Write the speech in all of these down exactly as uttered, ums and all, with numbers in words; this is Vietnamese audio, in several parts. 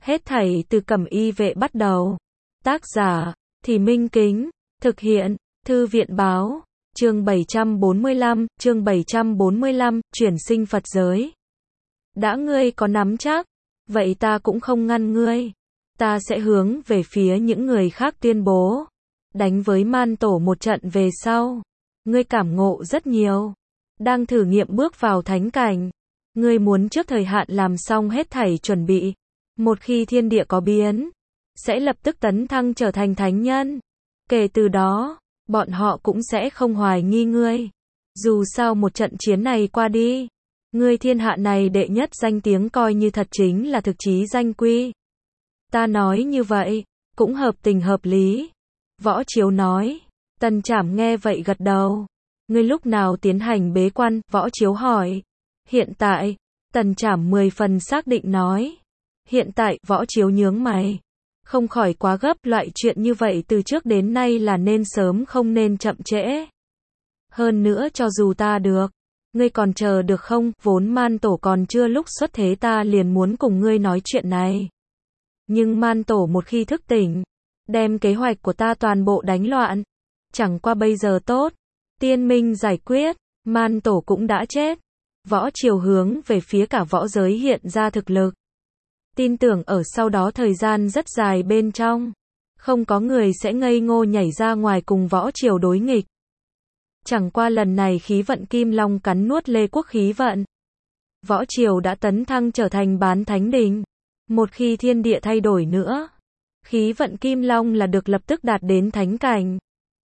Hết thảy từ Cẩm Y Vệ bắt đầu. Tác giả, Thì Minh Kính. Thực hiện, Thư viện Báo. Chương bảy trăm bốn mươi lăm, chương bảy trăm bốn mươi lăm, chuyển sinh Phật giới. Đã ngươi có nắm chắc, vậy ta cũng không ngăn ngươi. Ta sẽ hướng về phía những người khác tuyên bố. Đánh với man tổ một trận về sau. Ngươi cảm ngộ rất nhiều. Đang thử nghiệm bước vào thánh cảnh. Ngươi muốn trước thời hạn làm xong hết thảy chuẩn bị. Một khi thiên địa có biến, sẽ lập tức tấn thăng trở thành thánh nhân. Kể từ đó, bọn họ cũng sẽ không hoài nghi ngươi. Dù sao một trận chiến này qua đi, ngươi thiên hạ này đệ nhất danh tiếng coi như thật chính là thực chí danh quy. Ta nói như vậy, cũng hợp tình hợp lý. Võ Chiếu nói. Tần Trảm nghe vậy gật đầu. Ngươi lúc nào tiến hành bế quan? Võ Chiếu hỏi. Hiện tại, Tần Trảm mười phần xác định nói. Hiện tại, Võ Chiếu nhướng mày. Không khỏi quá gấp, loại chuyện như vậy từ trước đến nay là nên sớm không nên chậm trễ. Hơn nữa cho dù ta được, ngươi còn chờ được không? Vốn man tổ còn chưa lúc xuất thế ta liền muốn cùng ngươi nói chuyện này. Nhưng man tổ một khi thức tỉnh, đem kế hoạch của ta toàn bộ đánh loạn. Chẳng qua bây giờ tốt, tiên minh giải quyết, man tổ cũng đã chết. Võ Triều hướng về phía cả võ giới hiện ra thực lực. Tin tưởng ở sau đó thời gian rất dài bên trong, không có người sẽ ngây ngô nhảy ra ngoài cùng Võ Triều đối nghịch. Chẳng qua lần này khí vận Kim Long cắn nuốt Lê Quốc khí vận. Võ Triều đã tấn thăng trở thành bán thánh đình. Một khi thiên địa thay đổi nữa, khí vận Kim Long là được lập tức đạt đến thánh cảnh.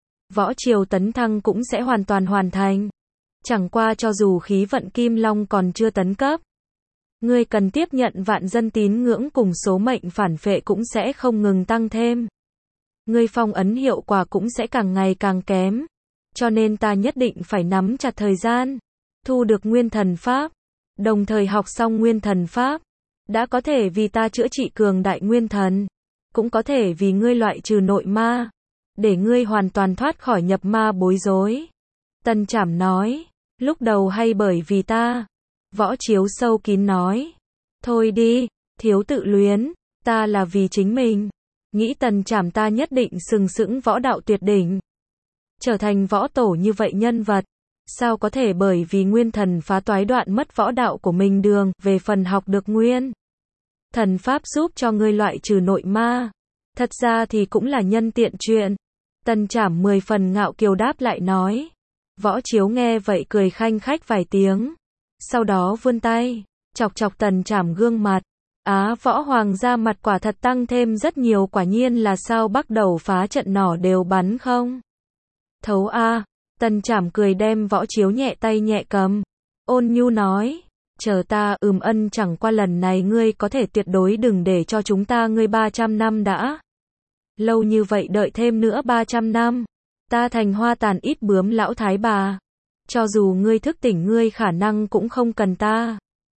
Võ Triều tấn thăng cũng sẽ hoàn toàn hoàn thành. Chẳng qua cho dù khí vận Kim Long còn chưa tấn cấp, ngươi cần tiếp nhận vạn dân tín ngưỡng cùng số mệnh phản phệ cũng sẽ không ngừng tăng thêm. Ngươi phong ấn hiệu quả cũng sẽ càng ngày càng kém. Cho nên ta nhất định phải nắm chặt thời gian, thu được Nguyên Thần Pháp, đồng thời học xong Nguyên Thần Pháp, đã có thể vì ta chữa trị cường đại nguyên thần, cũng có thể vì ngươi loại trừ nội ma, để ngươi hoàn toàn thoát khỏi nhập ma bối rối. Tần Trảm nói, lúc đầu hay bởi vì ta? Võ Chiếu sâu kín nói, thôi đi, thiếu tự luyến, ta là vì chính mình. Nghĩ Tần Trảm ta nhất định sừng sững võ đạo tuyệt đỉnh, trở thành võ tổ như vậy nhân vật, sao có thể bởi vì nguyên thần phá toái đoạn mất võ đạo của mình đường. Về phần học được nguyên thần pháp giúp cho ngươi loại trừ nội ma, thật ra thì cũng là nhân tiện chuyện. Tần Trảm mười phần ngạo kiều đáp lại nói. Võ Chiếu nghe vậy cười khanh khách vài tiếng, sau đó vươn tay chọc chọc Tần Trảm gương mặt. Á, võ hoàng ra mặt quả thật tăng thêm rất nhiều, quả nhiên là sao bắt đầu phá trận nỏ đều bắn không thấu a. Tần Trảm cười đem Võ Chiếu nhẹ tay nhẹ cầm, ôn nhu nói, chờ ta. Ừm ân, chẳng qua lần này ngươi có thể tuyệt đối đừng để cho chúng ta ngươi ba trăm năm đã. Lâu như vậy đợi thêm nữa ba trăm năm, ta thành hoa tàn ít bướm lão thái bà. Cho dù ngươi thức tỉnh ngươi khả năng cũng không cần ta.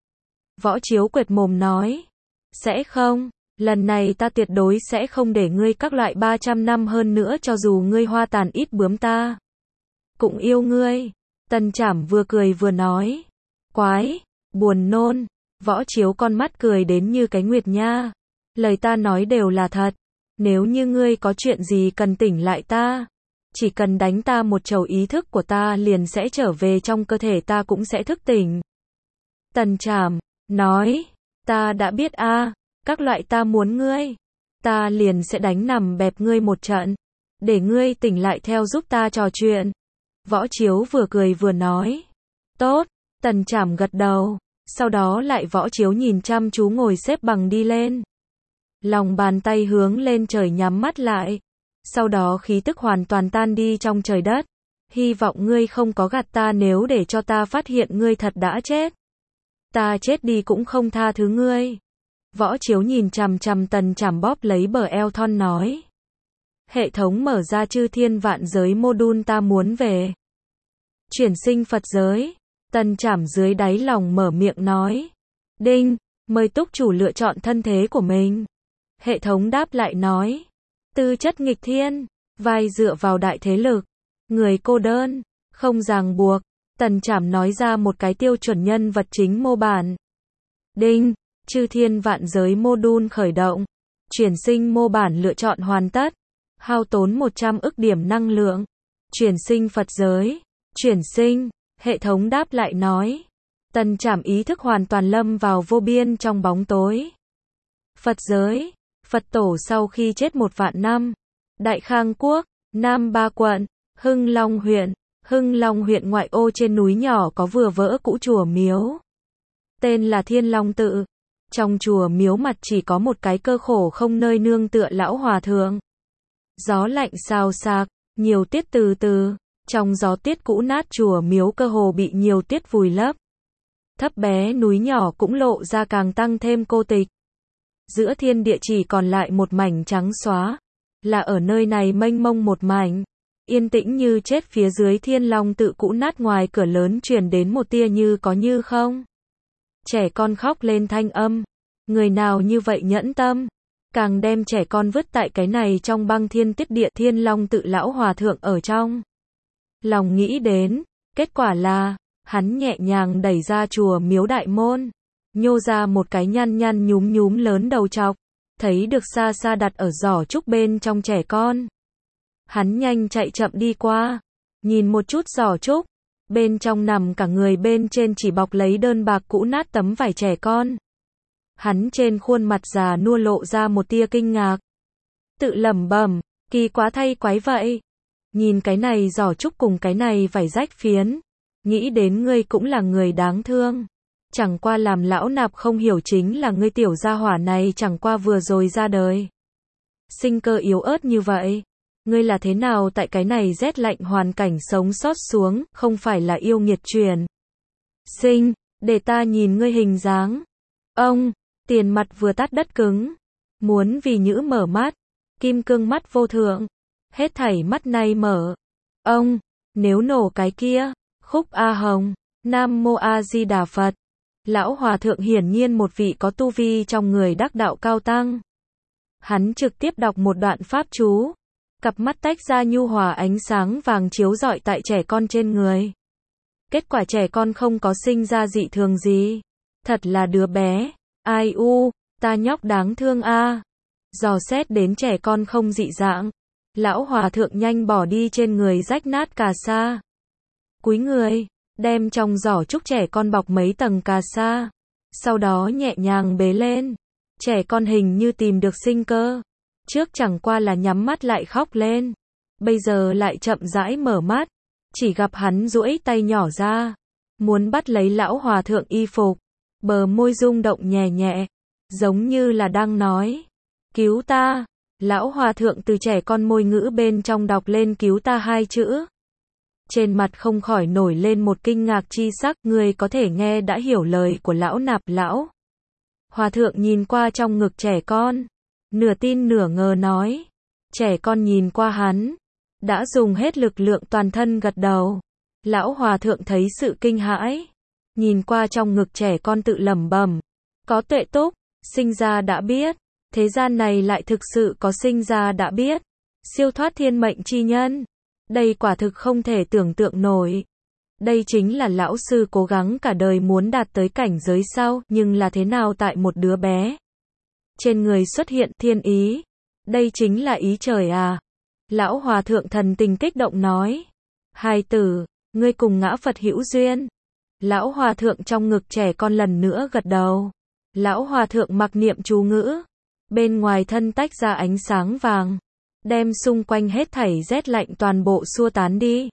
Võ Chiếu quệt mồm nói, sẽ không, lần này ta tuyệt đối sẽ không để ngươi các loại ba trăm năm, hơn nữa cho dù ngươi hoa tàn ít bướm ta cũng yêu ngươi. Tần Trảm vừa cười vừa nói, quái, buồn nôn. Võ Chiếu con mắt cười đến như cái nguyệt nha. Lời ta nói đều là thật. Nếu như ngươi có chuyện gì cần tỉnh lại ta, chỉ cần đánh ta một chầu, ý thức của ta liền sẽ trở về trong cơ thể, ta cũng sẽ thức tỉnh. Tần Trảm nói, ta đã biết a, các loại ta muốn ngươi, ta liền sẽ đánh nằm bẹp ngươi một trận, để ngươi tỉnh lại theo giúp ta trò chuyện. Võ Chiếu vừa cười vừa nói, tốt. Tần Trảm gật đầu, sau đó lại Võ Chiếu nhìn chăm chú ngồi xếp bằng đi lên. Lòng bàn tay hướng lên trời nhắm mắt lại. Sau đó khí tức hoàn toàn tan đi trong trời đất. Hy vọng ngươi không có gạt ta, nếu để cho ta phát hiện ngươi thật đã chết, ta chết đi cũng không tha thứ ngươi. Võ Chiếu nhìn chằm chằm Tần Trảm bóp lấy bờ eo thon nói. Hệ thống mở ra chư thiên vạn giới module, ta muốn về chuyển sinh Phật giới. Tần Trảm dưới đáy lòng mở miệng nói. Đinh, mời túc chủ lựa chọn thân thế của mình. Hệ thống đáp lại nói. Tư chất nghịch thiên, vai dựa vào đại thế lực, người cô đơn, không ràng buộc. Tần Trảm nói ra một cái tiêu chuẩn nhân vật chính mô bản. Đinh, Chư thiên vạn giới module khởi động. Chuyển sinh mô bản lựa chọn hoàn tất. Hao tốn một trăm ức điểm năng lượng. Chuyển sinh Phật giới. Chuyển sinh. Hệ thống đáp lại nói. Tân trảm ý thức hoàn toàn lâm vào vô biên trong bóng tối. Phật giới. Phật tổ sau khi chết một vạn năm. Đại Khang Quốc, Nam Ba Quận, Hưng Long huyện. Hưng Long huyện ngoại ô trên núi nhỏ có vừa vỡ cũ chùa miếu. Tên là Thiên Long Tự. Trong chùa miếu mặt chỉ có một cái cơ khổ không nơi nương tựa lão hòa thượng. Gió lạnh xào xạc, nhiều tiết từ từ. Trong gió tiết cũ nát chùa miếu cơ hồ bị nhiều tiết vùi lấp. Thấp bé núi nhỏ cũng lộ ra càng tăng thêm cô tịch. Giữa thiên địa chỉ còn lại một mảnh trắng xóa. Là ở nơi này mênh mông một mảnh. Yên tĩnh như chết phía dưới Thiên Long Tự cũ nát ngoài cửa lớn truyền đến một tia như có như không. Trẻ con khóc lên thanh âm. Người nào như vậy nhẫn tâm. Càng đem trẻ con vứt tại cái này trong băng thiên tiết địa Thiên Long Tự lão hòa thượng ở trong. Lòng nghĩ đến. Kết quả là. Hắn nhẹ nhàng đẩy ra chùa miếu đại môn. Nhô ra một cái nhăn nhăn nhúm nhúm lớn đầu trọc. Thấy được xa xa đặt ở giỏ trúc bên trong trẻ con. Hắn nhanh chạy chậm đi qua. Nhìn một chút giỏ trúc. Bên trong nằm cả người, bên trên chỉ bọc lấy đơn bạc cũ nát tấm vải trẻ con. Hắn trên khuôn mặt già nua lộ ra một tia kinh ngạc. Tự lẩm bẩm, kỳ quá thay quái vậy. Nhìn cái này giỏ trúc cùng cái này vải rách phiến. Nghĩ đến ngươi cũng là người đáng thương. Chẳng qua làm lão nạp không hiểu chính là ngươi tiểu gia hỏa này chẳng qua vừa rồi ra đời. Sinh cơ yếu ớt như vậy. Ngươi là thế nào tại cái này rét lạnh hoàn cảnh sống sót xuống, không phải là yêu nghiệt truyền. Sinh, để ta nhìn ngươi hình dáng. Ông, tiền mặt vừa tát đất cứng. Muốn vì nhữ mở mắt. Kim cương mắt vô thượng. Hết thảy mắt này mở. Ông, nếu nổ cái kia. Khúc A Hồng. Nam Mô A Di Đà Phật. Lão hòa thượng hiển nhiên một vị có tu vi trong người đắc đạo cao tăng. Hắn trực tiếp đọc một đoạn pháp chú. Cặp mắt tách ra nhu hòa ánh sáng vàng chiếu rọi tại trẻ con trên người. Kết quả trẻ con không có sinh ra dị thường gì. Thật là đứa bé. Ai u, ta nhóc đáng thương a. Dò xét đến trẻ con không dị dạng. Lão hòa thượng nhanh bỏ đi trên người rách nát cà sa. Cúi người, đem trong giỏ trúc trẻ con bọc mấy tầng cà sa. Sau đó nhẹ nhàng bế lên. Trẻ con hình như tìm được sinh cơ. Trước chẳng qua là nhắm mắt lại khóc lên. Bây giờ lại chậm rãi mở mắt. Chỉ gặp hắn duỗi tay nhỏ ra. Muốn bắt lấy lão hòa thượng y phục. Bờ môi rung động nhẹ nhẹ. Giống như là đang nói. Cứu ta. Lão hòa thượng từ trẻ con môi ngữ bên trong đọc lên cứu ta hai chữ. Trên mặt không khỏi nổi lên một kinh ngạc chi sắc. Người có thể nghe đã hiểu lời của lão nạp. Lão hòa thượng nhìn qua trong ngực trẻ con. Nửa tin nửa ngờ nói. Trẻ con nhìn qua hắn. Đã dùng hết lực lượng toàn thân gật đầu. Lão hòa thượng thấy sự kinh hãi. Nhìn qua trong ngực trẻ con tự lẩm bẩm. Có tuệ túc, sinh ra đã biết. Thế gian này lại thực sự có sinh ra đã biết. Siêu thoát thiên mệnh chi nhân. Đây quả thực không thể tưởng tượng nổi. Đây chính là lão sư cố gắng cả đời muốn đạt tới cảnh giới sau, nhưng là thế nào tại một đứa bé. Trên người xuất hiện thiên ý. Đây chính là ý trời à. Lão hòa thượng thần tình kích động nói. Hài tử, ngươi cùng ngã Phật hữu duyên. Lão hòa thượng trong ngực trẻ con lần nữa gật đầu. Lão hòa thượng mặc niệm chú ngữ. Bên ngoài thân tách ra ánh sáng vàng. Đem xung quanh hết thảy rét lạnh toàn bộ xua tán đi.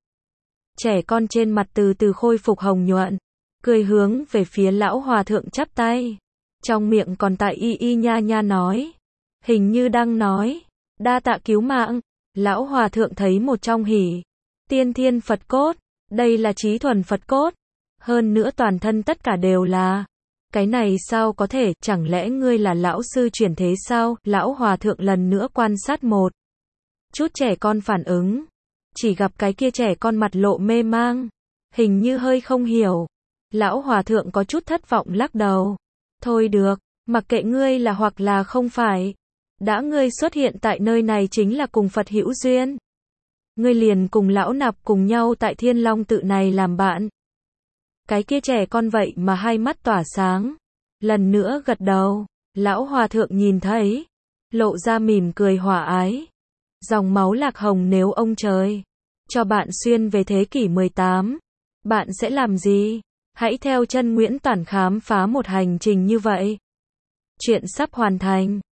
Trẻ con trên mặt từ từ khôi phục hồng nhuận. Cười hướng về phía lão hòa thượng chắp tay. Trong miệng còn tại y y nha nha nói. Hình như đang nói. Đa tạ cứu mạng. Lão hòa thượng thấy một trong hỉ. Tiên thiên Phật cốt. Đây là trí thuần Phật cốt. Hơn nữa toàn thân tất cả đều là. Cái này sao có thể, chẳng lẽ ngươi là lão sư chuyển thế sao? Lão hòa thượng lần nữa quan sát một chút trẻ con phản ứng. Chỉ gặp cái kia trẻ con mặt lộ mê mang. Hình như hơi không hiểu. Lão hòa thượng có chút thất vọng lắc đầu. Thôi được, mặc kệ ngươi là hoặc là không phải. Đã ngươi xuất hiện tại nơi này chính là cùng Phật hữu duyên. Ngươi liền cùng lão nạp cùng nhau tại Thiên Long Tự này làm bạn. Cái kia trẻ con vậy mà hai mắt tỏa sáng. lần nữa gật đầu. Lão hòa thượng nhìn thấy, lộ ra mỉm cười hòa ái. Dòng máu lạc hồng, nếu ông trời cho bạn xuyên về thế kỷ mười tám, bạn sẽ làm gì? Hãy theo chân Nguyễn Toản khám phá một hành trình như vậy. Chuyện sắp hoàn thành.